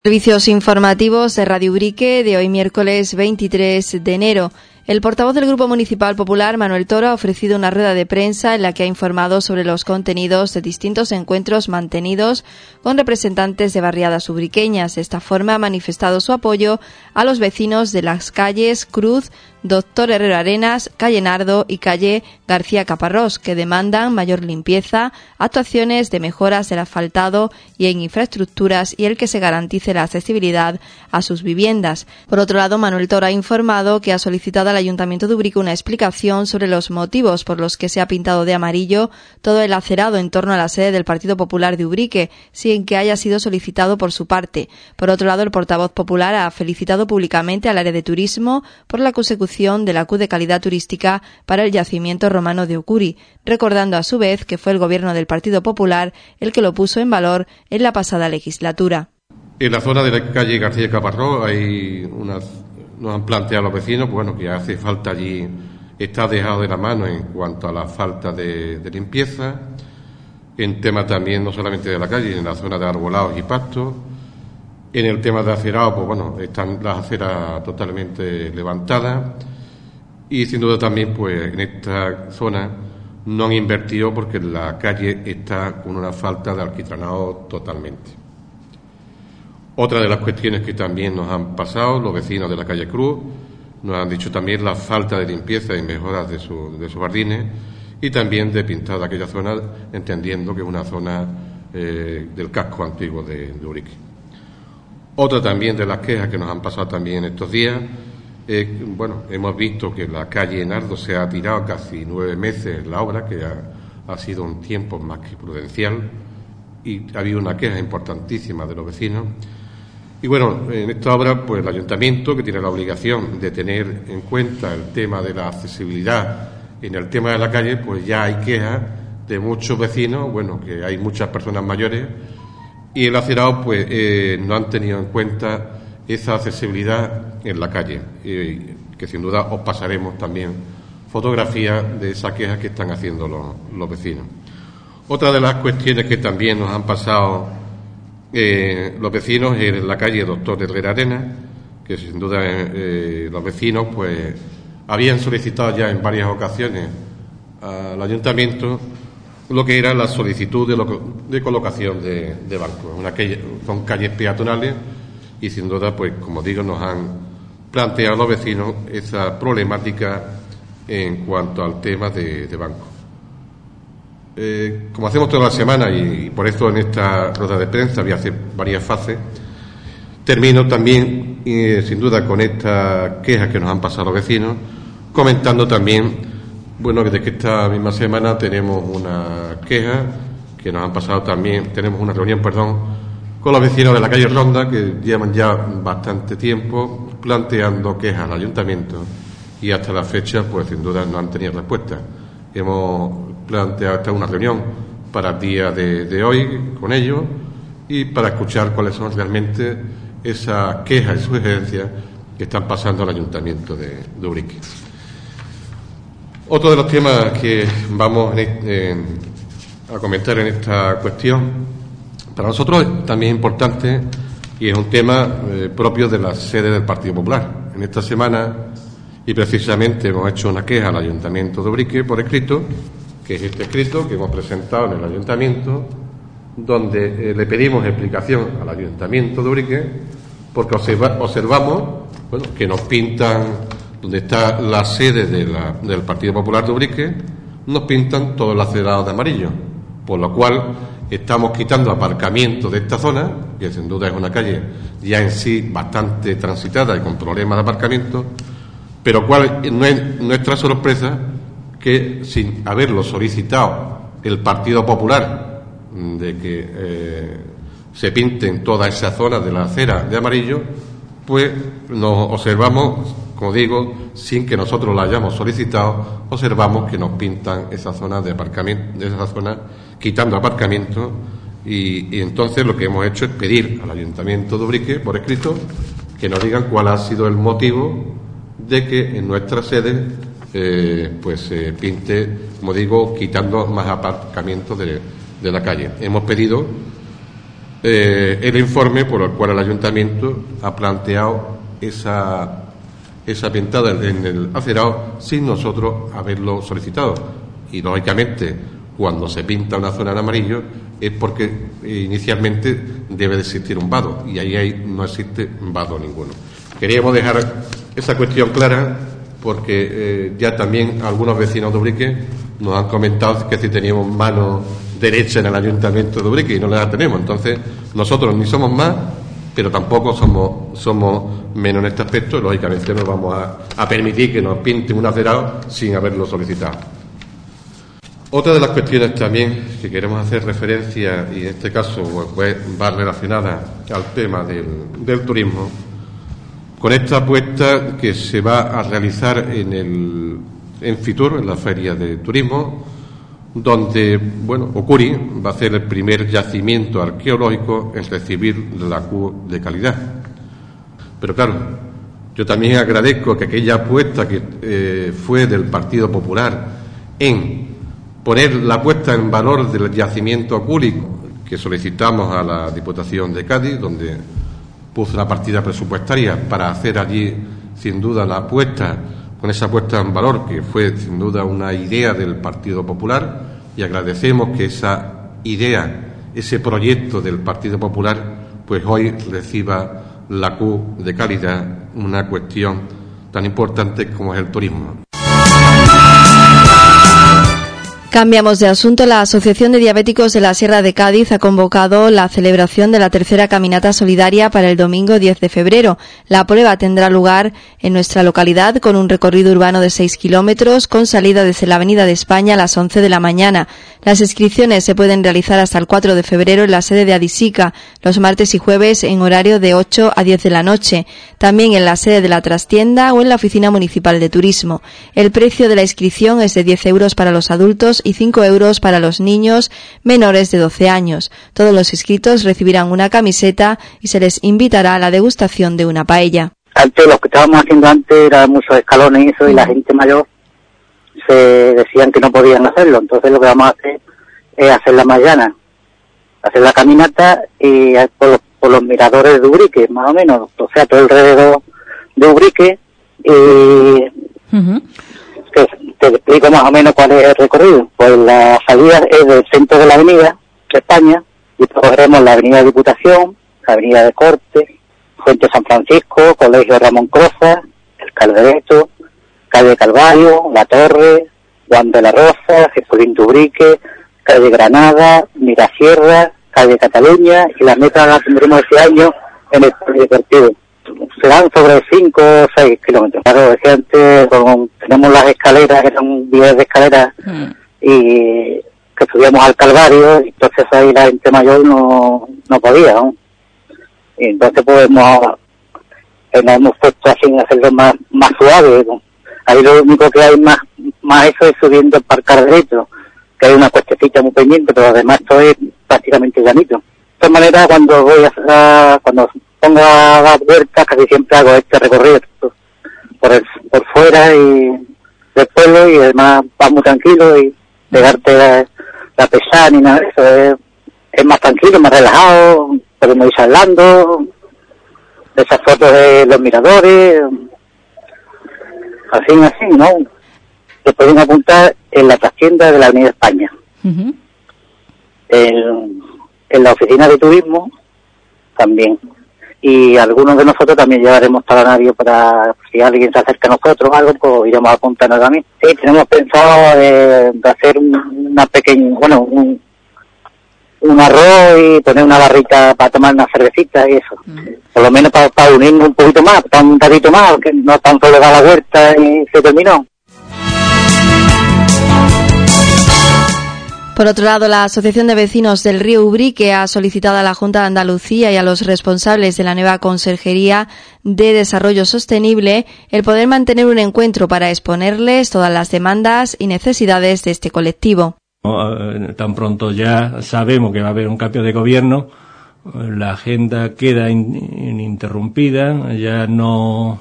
Servicios informativos de Radio Ubrique de hoy miércoles 23 de enero. El portavoz del Grupo Municipal Popular, Manuel Toro, ha ofrecido una rueda de prensa en la que ha informado sobre los contenidos de distintos encuentros mantenidos con representantes de barriadas ubriqueñas. De esta forma ha manifestado su apoyo a los vecinos de las calles Cruz, Doctor Herrero Arenas, Calle Nardo y Calle García Caparrós, que demandan mayor limpieza, actuaciones de mejoras del asfaltado y en infraestructuras y el que se garantice la accesibilidad a sus viviendas. Por otro lado, Manuel Toro ha informado que ha solicitado al Ayuntamiento de Ubrique una explicación sobre los motivos por los que se ha pintado de amarillo todo el acerado en torno a la sede del Partido Popular de Ubrique, sin que haya sido solicitado por su parte. Por otro lado, el portavoz popular ha felicitado públicamente al área de turismo por la consecución de la Q de calidad turística para el yacimiento romano de Ucuri, recordando a su vez que fue el gobierno del Partido Popular el que lo puso en valor en la pasada legislatura. En la zona de la calle García Caparrós nos han planteado los vecinos que hace falta allí, está dejado de la mano en cuanto a la falta de limpieza, en tema también no solamente de la calle, en la zona de arbolados y pastos. En el tema de acerado, están las aceras totalmente levantadas y sin duda también, en esta zona no han invertido porque la calle está con una falta de alquitranado totalmente. Otra de las cuestiones que también nos han pasado los vecinos de la calle Cruz, nos han dicho también la falta de limpieza y mejoras de sus jardines y también de pintar de aquella zona, entendiendo que es una zona del casco antiguo de Ubrique. Otra también de las quejas que nos han pasado también estos días, hemos visto que la calle Nardo se ha tirado casi 9 meses la obra, que ha sido un tiempo más que prudencial, y ha habido una queja importantísima de los vecinos. Y en esta obra, el Ayuntamiento, que tiene la obligación de tener en cuenta el tema de la accesibilidad en el tema de la calle, ya hay quejas de muchos vecinos, que hay muchas personas mayores, y el acerado no han tenido en cuenta esa accesibilidad en la calle, que sin duda os pasaremos también fotografías de esas quejas que están haciendo los vecinos. Otra de las cuestiones que también nos han pasado los vecinos es en la calle Doctor Herrero Arenas, que sin duda los vecinos habían solicitado ya en varias ocasiones al Ayuntamiento lo que era la solicitud de colocación de bancos. Son calles peatonales y sin duda, como digo, nos han planteado los vecinos esa problemática en cuanto al tema de bancos. Como hacemos toda la semana y por eso en esta rueda de prensa voy a hacer varias fases, termino también sin duda con estas quejas que nos han pasado los vecinos, comentando también que esta misma semana tenemos una queja que nos han pasado también, tenemos una reunión, con los vecinos de la calle Ronda, que llevan ya bastante tiempo planteando quejas al Ayuntamiento y hasta la fecha, sin duda, no han tenido respuesta. Hemos planteado esta una reunión para el día de hoy con ellos y para escuchar cuáles son realmente esas quejas y sugerencias que están pasando al Ayuntamiento de Ubrique. Otro de los temas que vamos a comentar en esta cuestión, para nosotros también es importante y es un tema propio de la sede del Partido Popular. En esta semana, y precisamente hemos hecho una queja al Ayuntamiento de Ubrique por escrito, que es este escrito que hemos presentado en el Ayuntamiento, donde le pedimos explicación al Ayuntamiento de Ubrique, porque observamos que nos pintan donde está la sede del Partido Popular de Ubrique, nos pintan todo el acerado de amarillo, por lo cual estamos quitando aparcamiento de esta zona, que sin duda es una calle ya en sí bastante transitada y con problemas de aparcamiento, pero cuál no es nuestra sorpresa que sin haberlo solicitado el Partido Popular de que se pinten toda esa zona de la acera de amarillo, nos observamos, como digo, sin que nosotros la hayamos solicitado, observamos que nos pintan esa zona de aparcamiento, de esa zona quitando aparcamiento, y entonces lo que hemos hecho es pedir al Ayuntamiento de Ubrique por escrito que nos digan cuál ha sido el motivo de que en nuestra sede se pinte, como digo, quitando más aparcamientos de la calle. Hemos pedido el informe por el cual el ayuntamiento ha planteado esa pintada en el acerado sin nosotros haberlo solicitado. Y lógicamente, cuando se pinta una zona en amarillo es porque inicialmente debe de existir un vado, y ahí no existe vado ninguno. Queríamos dejar esa cuestión clara porque ya también algunos vecinos de Ubrique nos han comentado que si teníamos mano derecha en el ayuntamiento de Ubrique, y no la tenemos. Entonces, nosotros ni somos más, pero tampoco somos menos en este aspecto, y lógicamente no vamos a permitir que nos pinten un acerado sin haberlo solicitado. Otra de las cuestiones también que queremos hacer referencia, y en este caso pues va relacionada al tema del turismo, con esta apuesta que se va a realizar en Fitur, en la Feria de Turismo, donde, Ocuri va a ser el primer yacimiento arqueológico en recibir la Q de calidad. Pero claro, yo también agradezco que aquella apuesta que fue del Partido Popular en poner la puesta en valor del yacimiento Ocuri, que solicitamos a la Diputación de Cádiz, donde puso una partida presupuestaria para hacer allí, sin duda, la apuesta, con esa puesta en valor, que fue, sin duda, una idea del Partido Popular, y agradecemos que esa idea, ese proyecto del Partido Popular, pues hoy reciba la Q de calidad, una cuestión tan importante como es el turismo. Cambiamos de asunto. La Asociación de Diabéticos de la Sierra de Cádiz ha convocado la celebración de la tercera caminata solidaria para el domingo 10 de febrero. La prueba tendrá lugar en nuestra localidad con un recorrido urbano de 6 kilómetros con salida desde la Avenida de España a las 11 de la mañana. Las inscripciones se pueden realizar hasta el 4 de febrero en la sede de Adisica, los martes y jueves en horario de 8 a 10 de la noche, también en la sede de la trastienda o en la Oficina Municipal de Turismo. El precio de la inscripción es de 10 euros para los adultos y 5 euros para los niños menores de 12 años. Todos los inscritos recibirán una camiseta y se les invitará a la degustación de una paella. Antes, lo que estábamos haciendo antes era muchos escalones y eso, y la gente mayor se decían que no podían hacerlo. Entonces lo que vamos a hacer es hacer la mañana, hacer la caminata y por los miradores de Ubrique, más o menos, o sea, todo alrededor de Ubrique, te explico más o menos cuál es el recorrido. Pues la salida es del centro de la avenida de España, y cogeremos la avenida Diputación, la avenida de Cortes, Fuente San Francisco, Colegio Ramón Croza, el Caldereto, calle Calvario, La Torre, Juan de la Rosa, Jesulín de Ubrique, calle Granada, Mirasierra, calle Cataluña, y la meta la tendremos este año en el polideportivo. Serán sobre 5 o 6 kilómetros. Claro, es que antes tenemos las escaleras, eran vías de escaleras, y que subíamos al Calvario, y entonces ahí la gente mayor no podía, ¿no? Y entonces pues nos hemos puesto así a hacerlo más suave, ¿no? Ahí lo único que hay más eso es subiendo el Parque Derecho, que hay una cuestecita muy pendiente, pero además esto es prácticamente llanito. De todas maneras, cuando cuando pongo a dar vueltas, casi siempre hago este recorrido por fuera y del pueblo, y además vas muy tranquilo, y pegarte la pesada ni nada de eso, es más tranquilo, más relajado, podemos ir hablando de esas fotos de los miradores, así, ¿no? Se pueden apuntar en la trastienda de la Avenida España, en la oficina de turismo también, y algunos de nosotros también llevaremos talanario para si alguien se acerca a nosotros o algo, pues iremos a apuntarnos también. Sí, tenemos pensado de hacer una pequeña, un arroz y poner una barrita para tomar una cervecita y eso. Por lo menos para unirnos un poquito más, para un ratito más, que no tan solo da la vuelta y se terminó. Por otro lado, la Asociación de Vecinos del Río Ubrique ha solicitado a la Junta de Andalucía y a los responsables de la nueva Consejería de Desarrollo Sostenible el poder mantener un encuentro para exponerles todas las demandas y necesidades de este colectivo. Tan pronto ya sabemos que va a haber un cambio de gobierno, la agenda queda ininterrumpida, ya no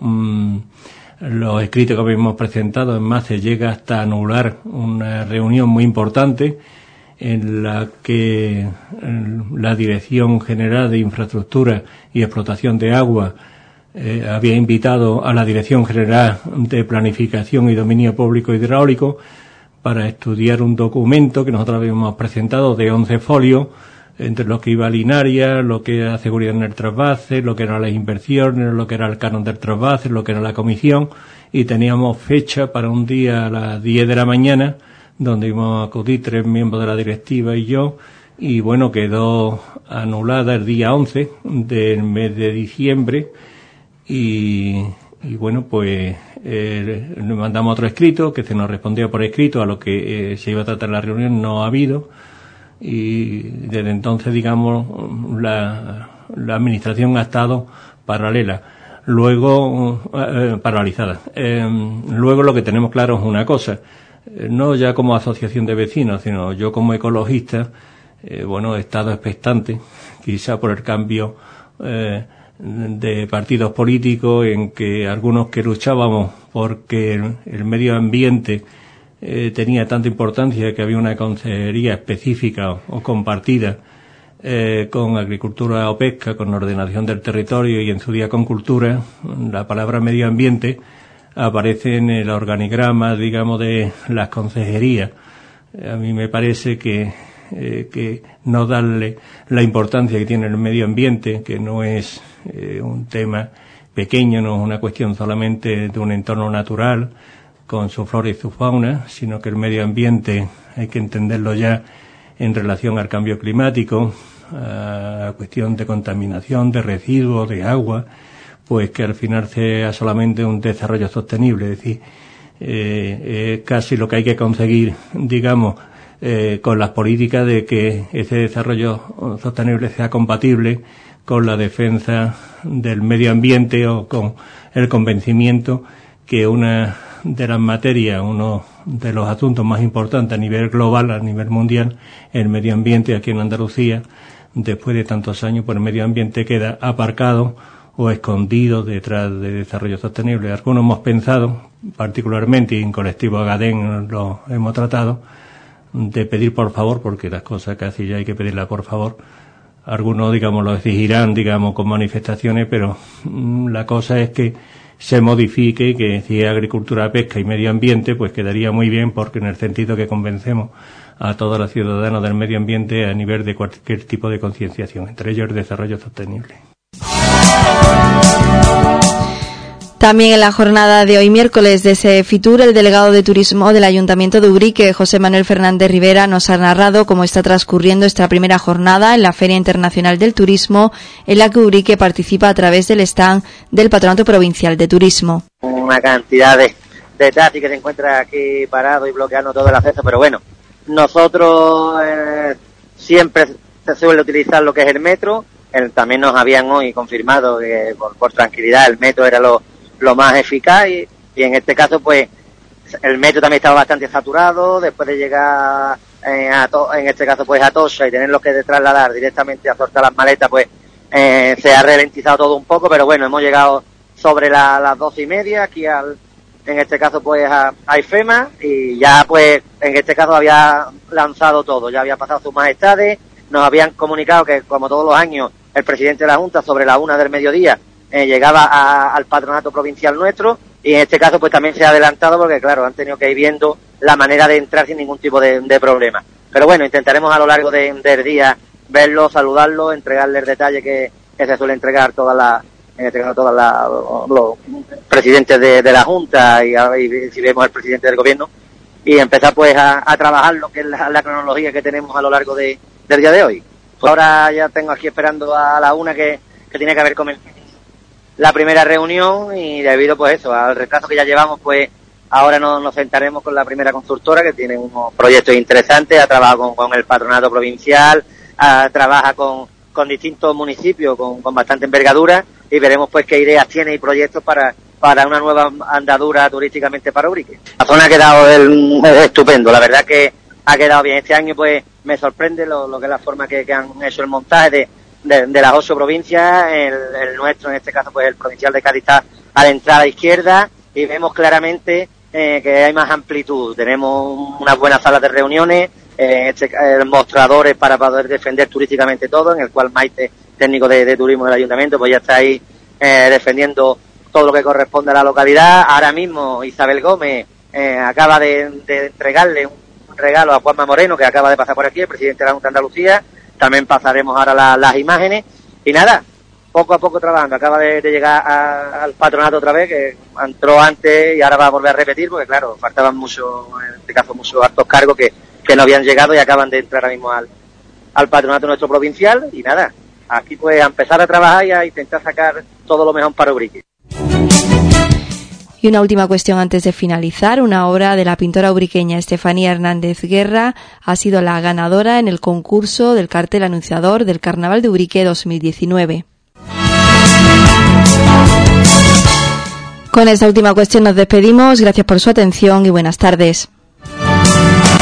los escritos que habíamos presentado, en más se llega hasta anular una reunión muy importante en la que la Dirección General de Infraestructura y Explotación de Agua había invitado a la Dirección General de Planificación y Dominio Público Hidráulico para estudiar un documento que nosotros habíamos presentado de 11 folios, entre lo que iba a Linaria, lo que era seguridad en el trasvase, lo que eran las inversiones, lo que era el canon del trasvase, lo que era la comisión, y teníamos fecha para un día a las 10 de la mañana, donde íbamos a acudir 3 miembros de la directiva y yo, y bueno, quedó anulada el día 11 del mes de diciembre, y bueno, pues le mandamos otro escrito, que se nos respondió por escrito a lo que se iba a tratar la reunión, no ha habido, y desde entonces, digamos, la administración ha estado paralela. Luego, paralizada. Luego lo que tenemos claro es una cosa, no ya como asociación de vecinos, sino yo como ecologista, bueno, he estado expectante, quizá por el cambio de partidos políticos en que algunos que luchábamos porque el medio ambiente tenía tanta importancia que había una consejería específica o compartida con agricultura o pesca, con ordenación del territorio y en su día con cultura. La palabra medio ambiente aparece en el organigrama, digamos, de las consejerías. A mí me parece que no darle la importancia que tiene el medio ambiente, que no es un tema pequeño, no es una cuestión solamente de un entorno natural con su flora y su fauna, sino que el medio ambiente hay que entenderlo ya en relación al cambio climático, a cuestión de contaminación, de residuos, de agua, pues que al final sea solamente un desarrollo sostenible, es decir, casi lo que hay que conseguir, digamos, con las políticas de que ese desarrollo sostenible sea compatible con la defensa del medio ambiente o con el convencimiento que una de las materias, uno de los asuntos más importantes a nivel global, a nivel mundial, el medio ambiente aquí en Andalucía, después de tantos años, pues el medio ambiente queda aparcado o escondido detrás de desarrollo sostenible. Algunos hemos pensado, particularmente, y en colectivo Agadén lo hemos tratado, de pedir por favor, porque las cosas casi ya hay que pedirlas por favor. Algunos, digamos, lo exigirán, digamos, con manifestaciones, pero la cosa es que se modifique, que si es agricultura, pesca y medio ambiente, pues quedaría muy bien, porque en el sentido que convencemos a todos los ciudadanos del medio ambiente a nivel de cualquier tipo de concienciación, entre ellos el desarrollo sostenible. También en la jornada de hoy miércoles de Sefitur, el delegado de Turismo del Ayuntamiento de Ubrique, José Manuel Fernández Rivera, nos ha narrado cómo está transcurriendo esta primera jornada en la Feria Internacional del Turismo, en la que Ubrique participa a través del stand del Patronato Provincial de Turismo. Una cantidad de taxis que se encuentra aquí parado y bloqueando todo el acceso, pero bueno, nosotros siempre se suele utilizar lo que es el metro. También nos habían hoy confirmado que por tranquilidad el metro era lo más eficaz y en este caso pues el metro también estaba bastante saturado. Después de llegar en este caso pues a Tocha y tenerlo que trasladar directamente a soltar las maletas, pues se ha ralentizado todo un poco, pero bueno, hemos llegado sobre las 12:30 aquí en este caso pues a IFEMA, y ya pues en este caso había lanzado todo, ya había pasado sus majestades, nos habían comunicado que como todos los años el presidente de la Junta sobre la 1 del mediodía llegaba al patronato provincial nuestro, y en este caso pues también se ha adelantado porque claro, han tenido que ir viendo la manera de entrar sin ningún tipo de problema. Pero bueno, intentaremos a lo largo del día verlo, saludarlo, entregarle el detalle que se suele entregar los presidentes de la Junta y si vemos al presidente del gobierno, y empezar pues a trabajar lo que es la cronología que tenemos a lo largo del día de hoy. Pues ahora ya tengo aquí esperando a la 1 que tiene que haber comenzado la primera reunión, y debido pues eso, al retraso que ya llevamos, pues ahora nos sentaremos con la primera constructora, que tiene unos proyectos interesantes, ha trabajado con el patronato provincial, trabaja con distintos municipios con bastante envergadura, y veremos pues qué ideas tiene y proyectos para una nueva andadura turísticamente para Ubrique. La zona ha quedado estupendo, la verdad que ha quedado bien. Este año pues me sorprende lo que es la forma que han hecho el montaje de las 8 provincias. El nuestro, en este caso pues el provincial de Cádiz, está a la entrada izquierda, y vemos claramente que hay más amplitud. Tenemos unas buenas salas de reuniones, mostradores para poder defender turísticamente todo, en el cual Maite, técnico de turismo del ayuntamiento, pues ya está ahí defendiendo todo lo que corresponde a la localidad. Ahora mismo Isabel Gómez acaba de entregarle un regalo a Juanma Moreno, que acaba de pasar por aquí, el presidente de la Junta de Andalucía. También pasaremos ahora las imágenes. Y nada, poco a poco trabajando. Acaba de llegar al patronato otra vez, que entró antes y ahora va a volver a repetir, porque claro, faltaban muchos, en este caso muchos altos cargos que no habían llegado y acaban de entrar ahora mismo al patronato nuestro provincial. Y nada, aquí pues a empezar a trabajar y a intentar sacar todo lo mejor para Ubrique. Y una última cuestión antes de finalizar. Una obra de la pintora ubriqueña Estefanía Hernández Guerra ha sido la ganadora en el concurso del cartel anunciador del Carnaval de Ubrique 2019. Con esta última cuestión nos despedimos. Gracias por su atención y buenas tardes.